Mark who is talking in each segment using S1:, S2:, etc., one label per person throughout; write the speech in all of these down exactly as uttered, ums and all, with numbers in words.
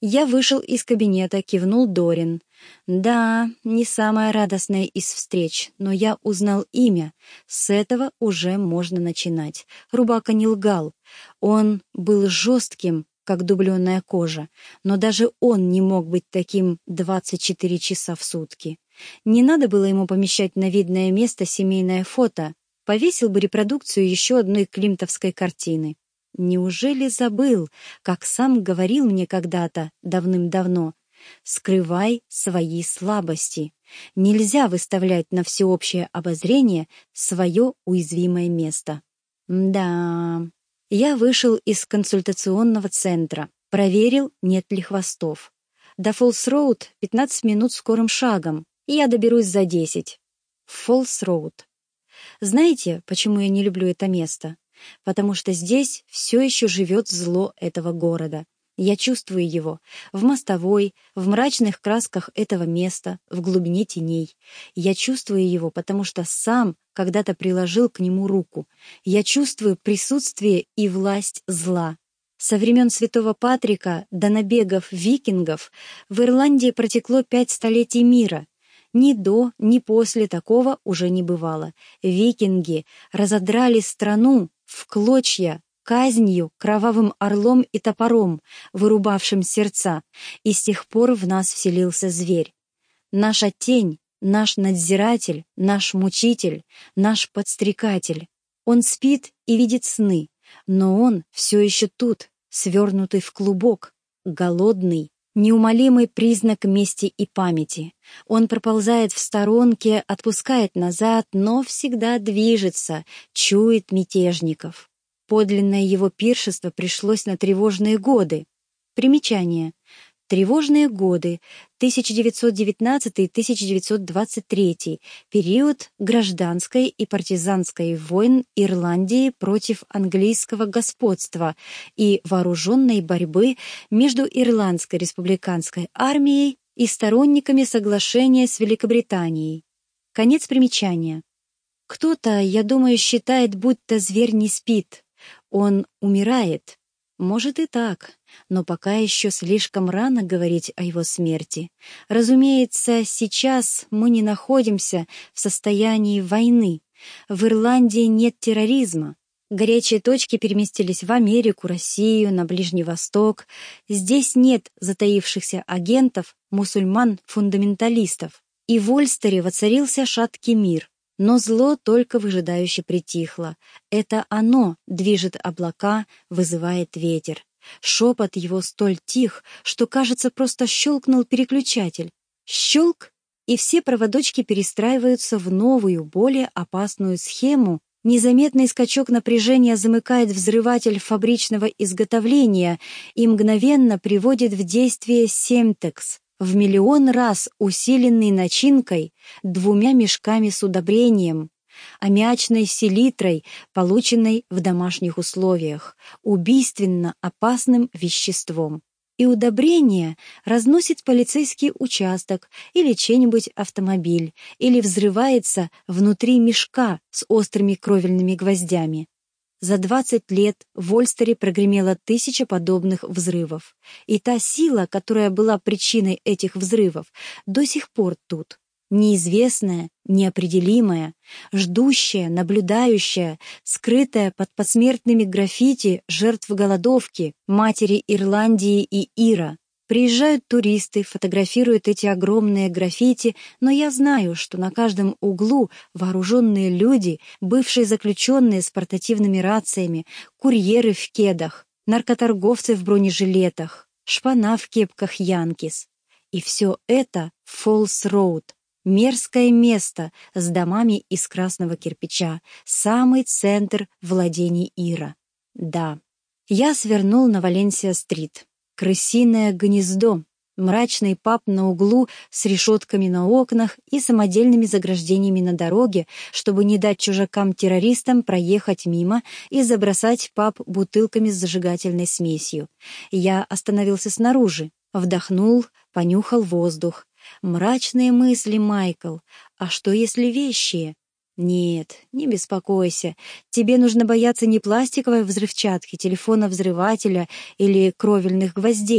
S1: Я вышел из кабинета, кивнул Дорин. Да, не самая радостная из встреч, но я узнал имя. С этого уже можно начинать. Рубака не лгал. Он был жестким, как дубленая кожа, но даже он не мог быть таким двадцать четыре часа в сутки. Не надо было ему помещать на видное место семейное фото, повесил бы репродукцию еще одной климтовской картины. Неужели забыл, как сам говорил мне когда-то, давным-давно, «Скрывай свои слабости». Нельзя выставлять на всеобщее обозрение свое уязвимое место. Да, я вышел из консультационного центра, проверил, нет ли хвостов. До Фоллс-Роуд пятнадцать минут скорым шагом, и я доберусь за десять. Фоллс-Роуд. Знаете, почему я не люблю это место? Потому что здесь все еще живет зло этого города. Я чувствую его в мостовой, в мрачных красках этого места, в глубине теней. Я чувствую его, потому что сам когда-то приложил к нему руку. Я чувствую присутствие и власть зла. Со времен святого Патрика до набегов викингов в Ирландии протекло пять столетий мира. Ни до, ни после такого уже не бывало. Викинги разодрали страну в клочья казнью, кровавым орлом и топором, вырубавшим сердца, и с тех пор в нас вселился зверь. Наша тень, наш надзиратель, наш мучитель, наш подстрекатель. Он спит и видит сны, но он все еще тут, свернутый в клубок, голодный, неумолимый признак мести и памяти. Он проползает в сторонке, отпускает назад, но всегда движется, чует мятежников. Подлинное его пиршество пришлось на тревожные годы. Примечание. Тревожные годы, тысяча девятьсот девятнадцатый — тысяча девятьсот двадцать третий, период гражданской и партизанской войн Ирландии против английского господства и вооруженной борьбы между Ирландской республиканской армией и сторонниками соглашения с Великобританией. Конец примечания. Кто-то, я думаю, считает, будто зверь не спит. Он умирает. Может и так, но пока еще слишком рано говорить о его смерти. Разумеется, сейчас мы не находимся в состоянии войны. В Ирландии нет терроризма. Горячие точки переместились в Америку, Россию, на Ближний Восток. Здесь нет затаившихся агентов, мусульман-фундаменталистов. И в Ольстере воцарился шаткий мир. Но зло только выжидающе притихло. Это оно движет облака, вызывает ветер. Шепот его столь тих, что, кажется, просто щелкнул переключатель. Щелк, и все проводочки перестраиваются в новую, более опасную схему. Незаметный скачок напряжения замыкает взрыватель фабричного изготовления и мгновенно приводит в действие семтекс. В миллион раз усиленный начинкой, двумя мешками с удобрением, аммиачной селитрой, полученной в домашних условиях, убийственно опасным веществом. И удобрение разносит полицейский участок или чей-нибудь автомобиль, или взрывается внутри мешка с острыми кровельными гвоздями. За двадцать лет в Ольстере прогремело тысяча подобных взрывов. И та сила, которая была причиной этих взрывов, до сих пор тут. Неизвестная, неопределимая, ждущая, наблюдающая, скрытая под посмертными граффити жертв голодовки, матери Ирландии и Ира. Приезжают туристы, фотографируют эти огромные граффити, но я знаю, что на каждом углу вооруженные люди, бывшие заключенные с портативными рациями, курьеры в кедах, наркоторговцы в бронежилетах, шпана в кепках Янкис. И все это Фоллс-Роуд. Мерзкое место с домами из красного кирпича, самый центр владений Ира. Да, я свернул на Валенсия-стрит. Крысиное гнездо, мрачный паб на углу с решетками на окнах и самодельными заграждениями на дороге, чтобы не дать чужакам-террористам проехать мимо и забросать паб бутылками с зажигательной смесью. Я остановился снаружи, вдохнул, понюхал воздух. Мрачные мысли, Майкл. А что, если вещие? Нет, не беспокойся. Тебе нужно бояться не пластиковой взрывчатки, телефона-взрывателя или кровельных гвоздей.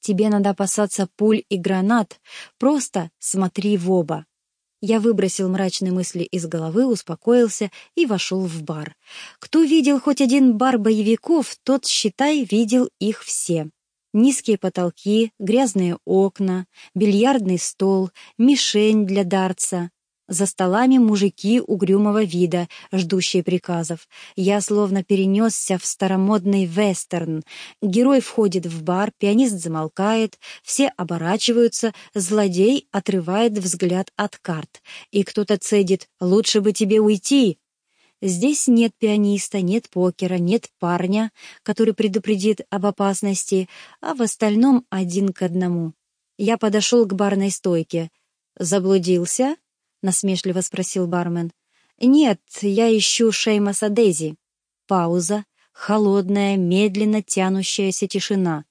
S1: Тебе надо опасаться пуль и гранат. Просто смотри в оба». Я выбросил мрачные мысли из головы, успокоился и вошел в бар. Кто видел хоть один бар боевиков, тот, считай, видел их все. Низкие потолки, грязные окна, бильярдный стол, мишень для дартса. За столами мужики угрюмого вида, ждущие приказов. Я словно перенесся в старомодный вестерн. Герой входит в бар, пианист замолкает, все оборачиваются, злодей отрывает взгляд от карт. И кто-то цедит: «Лучше бы тебе уйти». Здесь нет пианиста, нет покера, нет парня, который предупредит об опасности, а в остальном один к одному. Я подошел к барной стойке. «Заблудился?» — насмешливо спросил бармен. «Нет, я ищу Шеймаса Дейзи». Пауза, холодная, медленно тянущаяся тишина.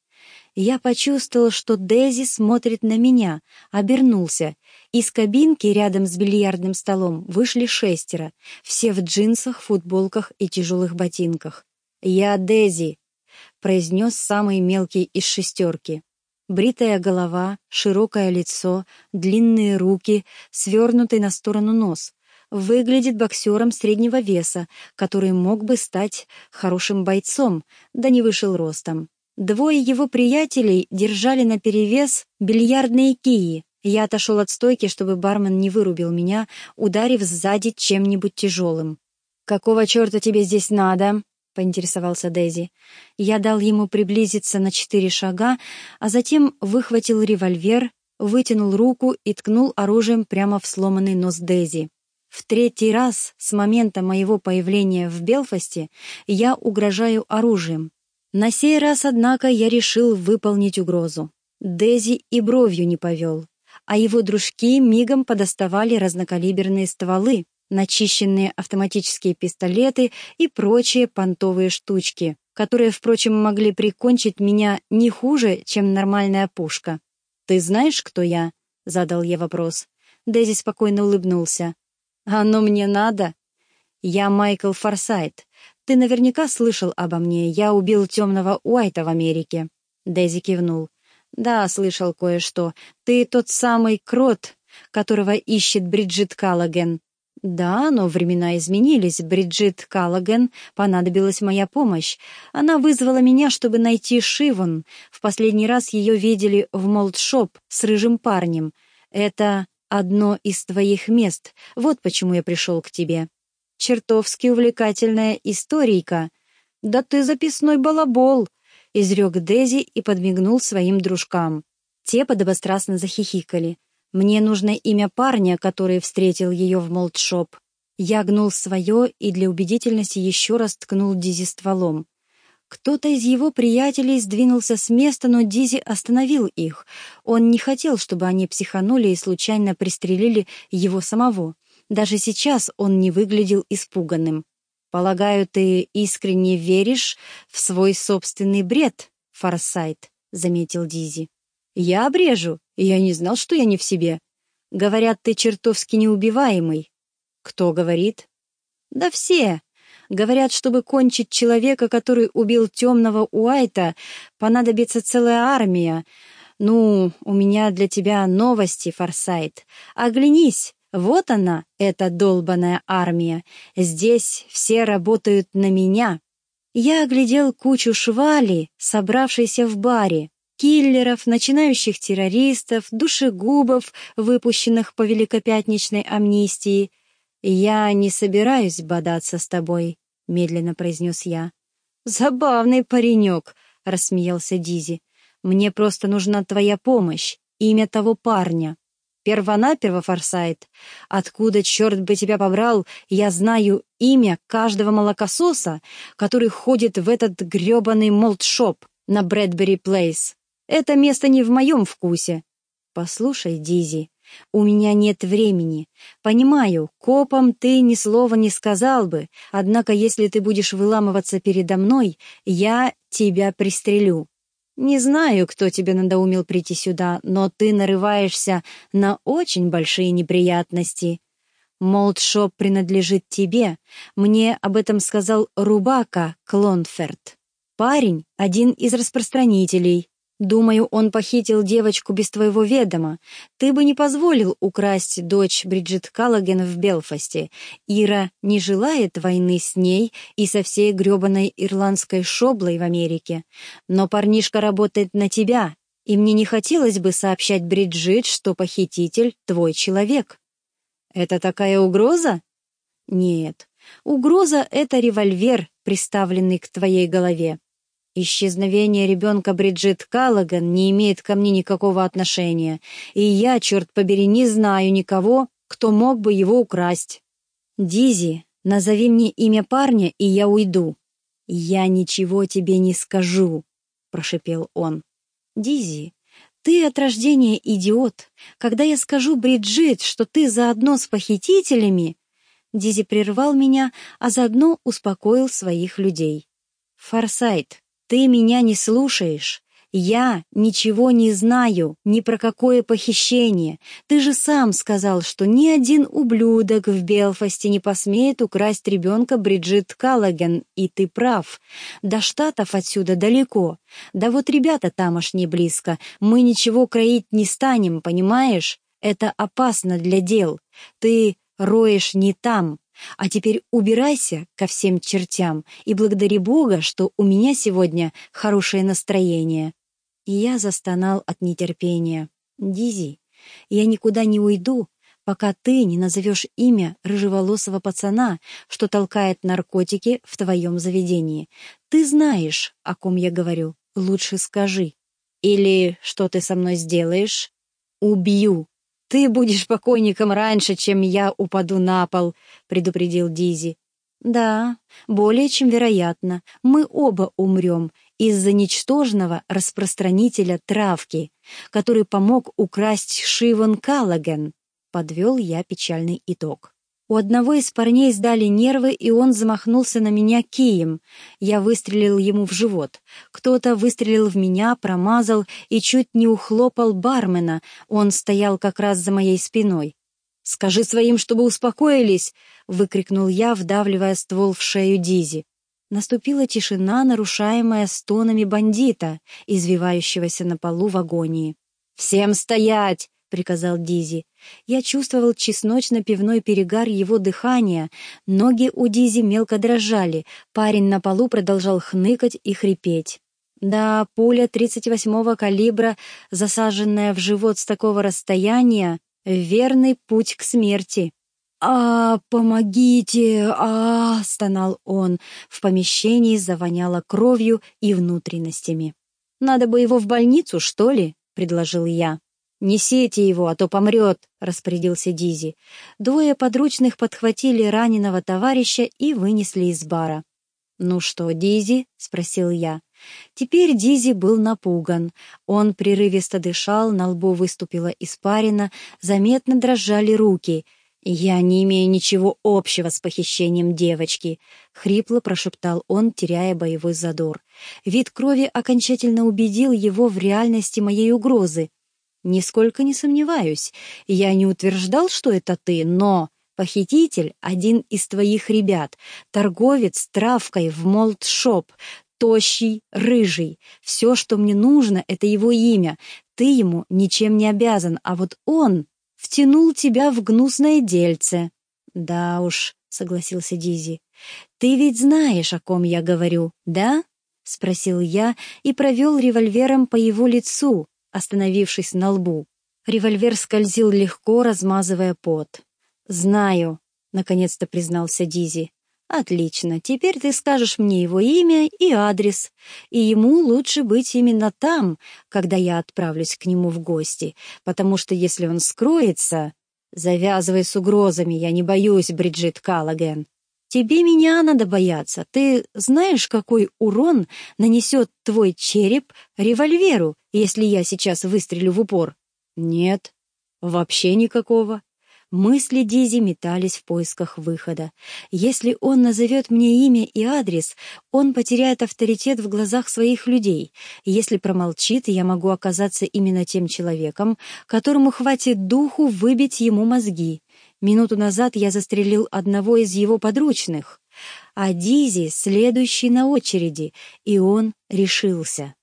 S1: Я почувствовал, что Дейзи смотрит на меня, обернулся. Из кабинки рядом с бильярдным столом вышли шестеро, все в джинсах, футболках и тяжелых ботинках. «Я Дейзи», — произнес самый мелкий из шестерки. Бритая голова, широкое лицо, длинные руки, свернутый на сторону нос. Выглядит боксером среднего веса, который мог бы стать хорошим бойцом, да не вышел ростом. Двое его приятелей держали наперевес бильярдные кии. Я отошел от стойки, чтобы бармен не вырубил меня, ударив сзади чем-нибудь тяжелым. «Какого черта тебе здесь надо?» — поинтересовался Дейзи. Я дал ему приблизиться на четыре шага, а затем выхватил револьвер, вытянул руку и ткнул оружием прямо в сломанный нос Дейзи. В третий раз с момента моего появления в Белфасте я угрожаю оружием. На сей раз, однако, я решил выполнить угрозу. Дейзи и бровью не повел, а его дружки мигом подоставали разнокалиберные стволы, начищенные автоматические пистолеты и прочие понтовые штучки, которые, впрочем, могли прикончить меня не хуже, чем нормальная пушка. «Ты знаешь, кто я?» — задал я вопрос. Дейзи спокойно улыбнулся. «Оно мне надо?» «Я Майкл Форсайт. Ты наверняка слышал обо мне. Я убил темного Уайта в Америке». Дейзи кивнул. «Да, слышал кое-что. Ты тот самый крот, которого ищет Бриджит Каллоген». «Да, но времена изменились. Бриджит Каллоген понадобилась моя помощь. Она вызвала меня, чтобы найти Шивон. В последний раз ее видели в молд-шоп с рыжим парнем. Это одно из твоих мест. Вот почему я пришел к тебе». «Чертовски увлекательная историйка». «Да ты записной балабол», — изрек Дейзи и подмигнул своим дружкам. Те подобострастно захихикали. Мне нужно имя парня, который встретил ее в молд-шоп. Я гнул свое и для убедительности еще раз ткнул Дизи стволом. Кто-то из его приятелей сдвинулся с места, но Дизи остановил их. Он не хотел, чтобы они психанули и случайно пристрелили его самого. Даже сейчас он не выглядел испуганным. «Полагаю, ты искренне веришь в свой собственный бред, Форсайт», — заметил Дизи. «Я обрежу. Я не знал, что я не в себе. Говорят, ты чертовски неубиваемый». «Кто говорит?» «Да все. Говорят, чтобы кончить человека, который убил темного Уайта, понадобится целая армия. Ну, у меня для тебя новости, Форсайт. Оглянись, вот она, эта долбаная армия. Здесь все работают на меня». Я оглядел кучу швали, собравшейся в баре. Киллеров, начинающих террористов, душегубов, выпущенных по великопятничной амнистии. «Я не собираюсь бодаться с тобой», — медленно произнес я. «Забавный паренек», — рассмеялся Дизи. «Мне просто нужна твоя помощь, имя того парня. Первонаперво, Форсайт, откуда, черт бы тебя побрал, я знаю имя каждого молокососа, который ходит в этот гребаный молд-шоп на Брэдбери Плейс. Это место не в моем вкусе». «Послушай, Дизи, у меня нет времени. Понимаю, копам ты ни слова не сказал бы, однако если ты будешь выламываться передо мной, я тебя пристрелю. Не знаю, кто тебе надоумил прийти сюда, но ты нарываешься на очень большие неприятности. Молд-шоп принадлежит тебе. Мне об этом сказал Рубака Клонферт. Парень — один из распространителей. Думаю, он похитил девочку без твоего ведома. Ты бы не позволил украсть дочь Бриджит Каллаген в Белфасте. Ира не желает войны с ней и со всей грёбаной ирландской шоблой в Америке. Но парнишка работает на тебя, и мне не хотелось бы сообщать Бриджит, что похититель — твой человек. Это такая угроза? Нет. Угроза — это револьвер, приставленный к твоей голове. Исчезновение ребенка Бриджит Каллаген не имеет ко мне никакого отношения, и я, черт побери, не знаю никого, кто мог бы его украсть. Дизи, назови мне имя парня, и я уйду. Я ничего тебе не скажу, прошипел он. Дизи, ты от рождения идиот. Когда я скажу Бриджит, что ты заодно с похитителями... Дизи прервал меня, а заодно успокоил своих людей. Форсайт, ты меня не слушаешь. Я ничего не знаю ни про какое похищение. Ты же сам сказал, что ни один ублюдок в Белфасте не посмеет украсть ребенка Бриджит Каллаген, и ты прав. До Штатов отсюда далеко. Да вот ребята тамошние близко. Мы ничего кроить не станем, понимаешь? Это опасно для дел. Ты роешь не там. А теперь убирайся ко всем чертям и благодари Бога, что у меня сегодня хорошее настроение. И я застонал от нетерпения. Дизи, я никуда не уйду, пока ты не назовешь имя рыжеволосого пацана, что толкает наркотики в твоем заведении. Ты знаешь, о ком я говорю. Лучше скажи. Или что ты со мной сделаешь? Убью. «Ты будешь покойником раньше, чем я упаду на пол», — предупредил Дизи. «Да, более чем вероятно, мы оба умрем из-за ничтожного распространителя травки, который помог украсть Шивон Каллаген», — подвел я печальный итог. У одного из парней сдали нервы, и он замахнулся на меня кием. Я выстрелил ему в живот. Кто-то выстрелил в меня, промазал и чуть не ухлопал бармена. Он стоял как раз за моей спиной. «Скажи своим, чтобы успокоились!» — выкрикнул я, вдавливая ствол в шею Дизи. Наступила тишина, нарушаемая стонами бандита, извивающегося на полу в агонии. «Всем стоять!» — приказал Дизи. Я чувствовал чесночно-пивной перегар его дыхания, ноги у Дизи мелко дрожали, парень на полу продолжал хныкать и хрипеть. Да, пуля тридцать восьмого калибра, засаженная в живот с такого расстояния, верный путь к смерти. «А, помогите! А!» — стонал он. В помещении завоняло кровью и внутренностями. «Надо бы его в больницу, что ли?» — предложил я. «Несите его, а то помрет», — распорядился Дизи. Двое подручных подхватили раненого товарища и вынесли из бара. «Ну что, Дизи?» — спросил я. Теперь Дизи был напуган. Он прерывисто дышал, на лбу выступила испарина, заметно дрожали руки. «Я не имею ничего общего с похищением девочки», — хрипло прошептал он, теряя боевой задор. Вид крови окончательно убедил его в реальности моей угрозы. «Нисколько не сомневаюсь. Я не утверждал, что это ты, но похититель — один из твоих ребят, торговец травкой в молд-шоп, тощий, рыжий. Все, что мне нужно, — это его имя. Ты ему ничем не обязан, а вот он втянул тебя в гнусное дельце». «Да уж», — согласился Дизи. «Ты ведь знаешь, о ком я говорю, да?» — спросил я и провел револьвером по его лицу, остановившись на лбу. Револьвер скользил легко, размазывая пот. «Знаю», — наконец-то признался Дизи. «Отлично, теперь ты скажешь мне его имя и адрес, и ему лучше быть именно там, когда я отправлюсь к нему в гости, потому что если он скроется...» «Завязывай с угрозами, я не боюсь, Бриджит Каллаген». «Тебе меня надо бояться. Ты знаешь, какой урон нанесет твой череп револьверу, если я сейчас выстрелю в упор?» «Нет, вообще никакого». Мысли Дизи метались в поисках выхода. Если он назовет мне имя и адрес, он потеряет авторитет в глазах своих людей. Если промолчит, я могу оказаться именно тем человеком, которому хватит духу выбить ему мозги. Минуту назад я застрелил одного из его подручных, а Дизи следующий на очереди, и он решился.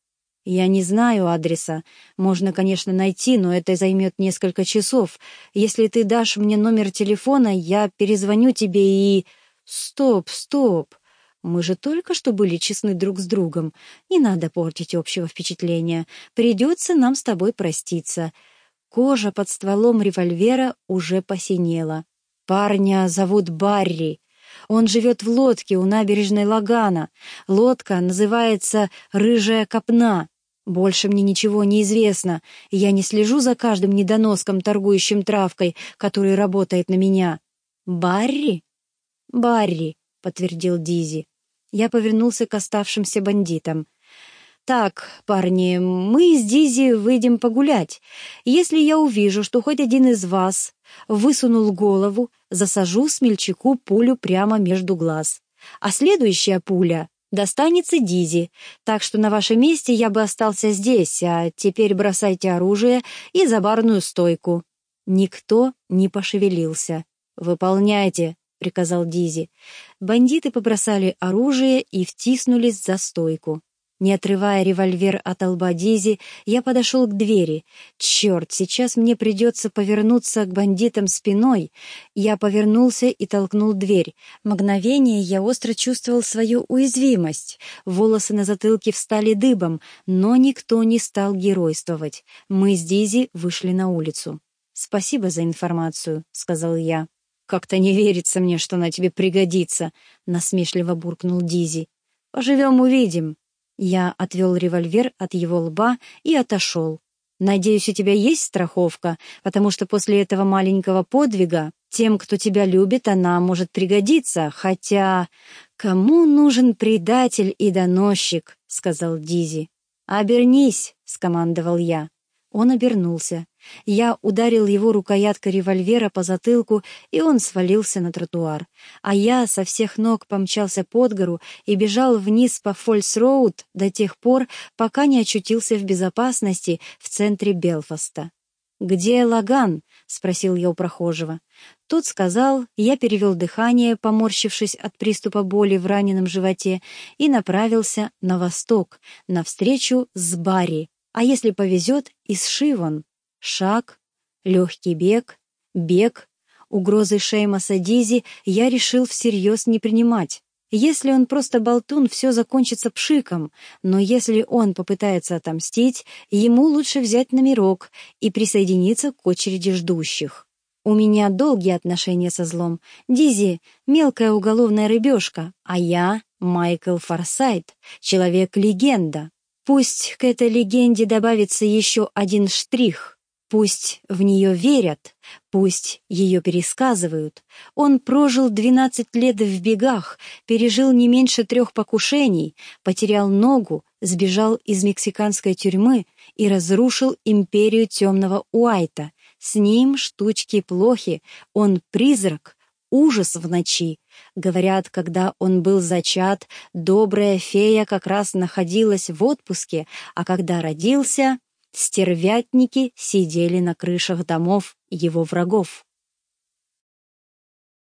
S1: «Я не знаю адреса. Можно, конечно, найти, но это займет несколько часов. Если ты дашь мне номер телефона, я перезвоню тебе и...» «Стоп, стоп! Мы же только что были честны друг с другом. Не надо портить общего впечатления. Придется нам с тобой проститься». Кожа под стволом револьвера уже посинела. «Парня зовут Барри. Он живет в лодке у набережной Лагана. Лодка называется «Рыжая копна». Больше мне ничего не известно. Я не слежу за каждым недоноском, торгующим травкой, который работает на меня». «Барри?» «Барри», — подтвердил Дизи. Я повернулся к оставшимся бандитам. «Так, парни, мы с Дизи выйдем погулять. Если я увижу, что хоть один из вас высунул голову, засажу смельчаку пулю прямо между глаз. А следующая пуля достанется Дизи, так что на вашем месте я бы остался здесь, а теперь бросайте оружие и за барную стойку». Никто не пошевелился. «Выполняйте», — приказал Дизи. Бандиты побросали оружие и втиснулись за стойку. Не отрывая револьвер от лба Дизи, я подошел к двери. Черт, сейчас мне придется повернуться к бандитам спиной. Я повернулся и толкнул дверь. Мгновение я остро чувствовал свою уязвимость. Волосы на затылке встали дыбом, но никто не стал геройствовать. Мы с Дизи вышли на улицу. «Спасибо за информацию», — сказал я. «Как-то не верится мне, что она тебе пригодится», — насмешливо буркнул Дизи. «Поживем, увидим». Я отвел револьвер от его лба и отошел. «Надеюсь, у тебя есть страховка, потому что после этого маленького подвига тем, кто тебя любит, она может пригодиться, хотя... Кому нужен предатель и доносчик?» — сказал Дизи. «Обернись», — скомандовал я. Он обернулся. Я ударил его рукояткой револьвера по затылку, и он свалился на тротуар. А я со всех ног помчался под гору и бежал вниз по Фольс-Роуд до тех пор, пока не очутился в безопасности в центре Белфаста. «Где Лаган?» — спросил я у прохожего. Тот сказал, я перевел дыхание, поморщившись от приступа боли в раненом животе, и направился на восток, навстречу с Барри, а если повезет, и с Шивон. Шаг, легкий бег, бег. Угрозы Шеймаса Дизи я решил всерьез не принимать. Если он просто болтун, все закончится пшиком, но если он попытается отомстить, ему лучше взять номерок и присоединиться к очереди ждущих. У меня долгие отношения со злом. Дизи — мелкая уголовная рыбешка, а я — Майкл Форсайт, человек-легенда. Пусть к этой легенде добавится еще один штрих. Пусть в нее верят, пусть ее пересказывают. Он прожил двенадцать лет в бегах, пережил не меньше трех покушений, потерял ногу, сбежал из мексиканской тюрьмы и разрушил империю темного Уайта. С ним штучки плохи, он призрак, ужас в ночи. Говорят, когда он был зачат, добрая фея как раз находилась в отпуске, а когда родился... Стервятники сидели на крышах домов его врагов.